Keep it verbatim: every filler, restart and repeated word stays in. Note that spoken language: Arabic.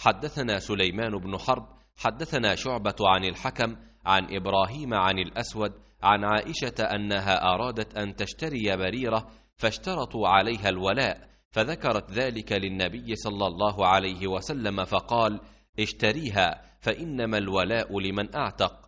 حدثنا سليمان بن حرب حدثنا شعبة عن الحكم عن إبراهيم عن الأسود عن عائشة أنها أرادت أن تشتري بريرة فاشترطوا عليها الولاء، فذكرت ذلك للنبي صلى الله عليه وسلم فقال: اشتريها فإنما الولاء لمن أعتق.